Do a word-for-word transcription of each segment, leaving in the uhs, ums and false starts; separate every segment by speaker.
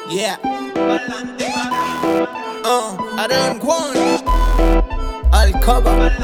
Speaker 1: Yeah. Uh, Aran Juan Alcoba.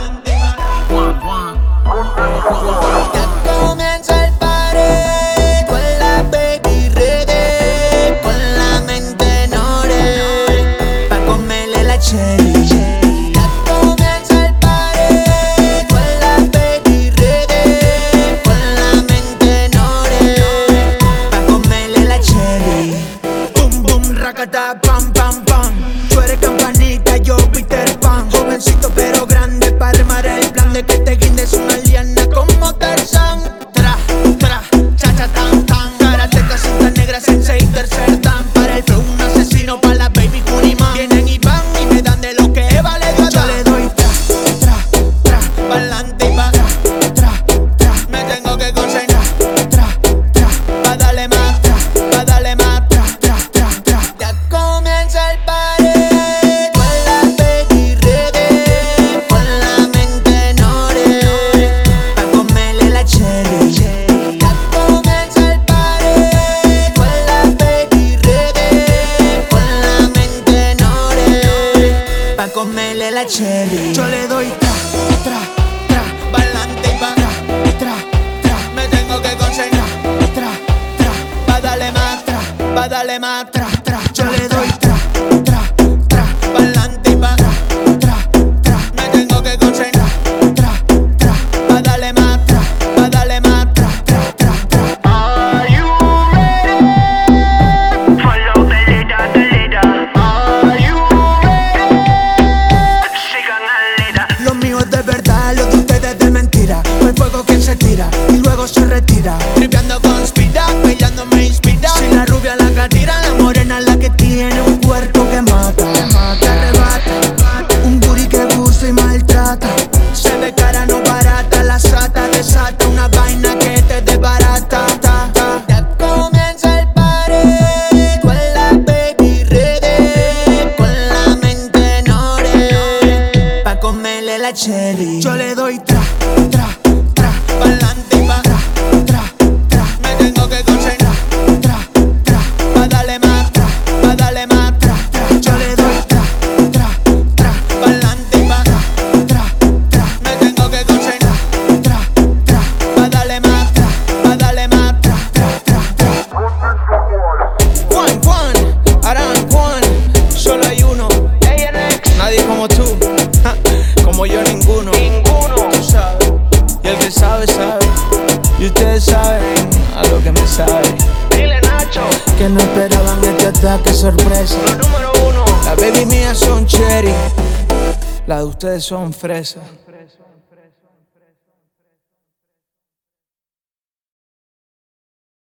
Speaker 1: Ya comienza el party con la baby ready, con la mente en ore, pa' comerle la cherry. Ya comienza el party con la baby ready, con la mente en ore, pa' comerle la cherry. Boom boom rakata pam pam pam. Tú eres campanita, yo Peter Pan. Jovencito pero grande para armar el plan de que te guindes una liana como Tarzán. Tra, tra, cha cha tan tan. Karateka, cinta negra, sensei, tercer dan. Para el flow un asesino, para la baby Kuniman. Vienen y van y me dan de lo que vale de Yo le doy tra, tra, tra, pa'lante y pa' tra, tra, tra. Me tengo que concentrar, tra, tra, pa' darle más, tra, pa' darle más, tra, tra, tra, tra. Ya comienza el party con la baby ready, con la mente en ore, pa' comerle la cherry. Ya comienza el party con la baby ready, con la mente en ore, pa' comerle la cherry. Yo le doy tra, tra, tra, pa'lante y pa' tra, tra, tra. Me tengo que concentrar, tra, tra, pa' darle más, tra, pa' darle más, tra, tra. Yo le doy tra, tra, tra, pa'lante y pa' tra, tra, tra. Me tengo que concentrar, tra, tra, pa' darle más, tra, pa' darle más, tra, tra, tra, tra.
Speaker 2: Are you ready? Follow the leader, the leader. Are you ready? Sigan al líder.
Speaker 1: Lo mío es de verdad, lo de ustedes es de mentira. Fue fuego que se tira y luego se retira. Tripeando conspira, bailando me inspira. Si la rubia la catira, la morena la que tiene un cuerpo que mata, que arrebata, un booty que gusta y maltrata. Se ve cara no barata, la sata desata una vaina que te desbarata. Ta, ta. Ya comienza el party con la baby ready, con la mente en ore, pa' comerle la cherry. Yo le doy tra, tra, tra, pa'lante y pa' tra, tra, tra. Me tengo que concentrar, tra, tra, pa' darle más, tra, pa' darle más, tra, tra. Yo le doy tra, tra, tra, pa'lante y pa' tra, tra, tra. Me tengo que concentrar, tra, tra, pa' darle más, tra, pa' darle más, tra, tra, tra, tra. Juan, Juan, Aran Juan, solo hay uno.
Speaker 2: A N X.
Speaker 1: Nadie como tú, ja, como yo ninguno.
Speaker 2: Ninguno.
Speaker 1: Tú sabes, y el que sabe, sabe. Y ustedes saben a lo que me sabe.
Speaker 2: Dile Nacho.
Speaker 1: Que no esperaban este ataque sorpresa.
Speaker 2: Los número uno.
Speaker 1: Las baby mías son cherry, las de ustedes son fresas.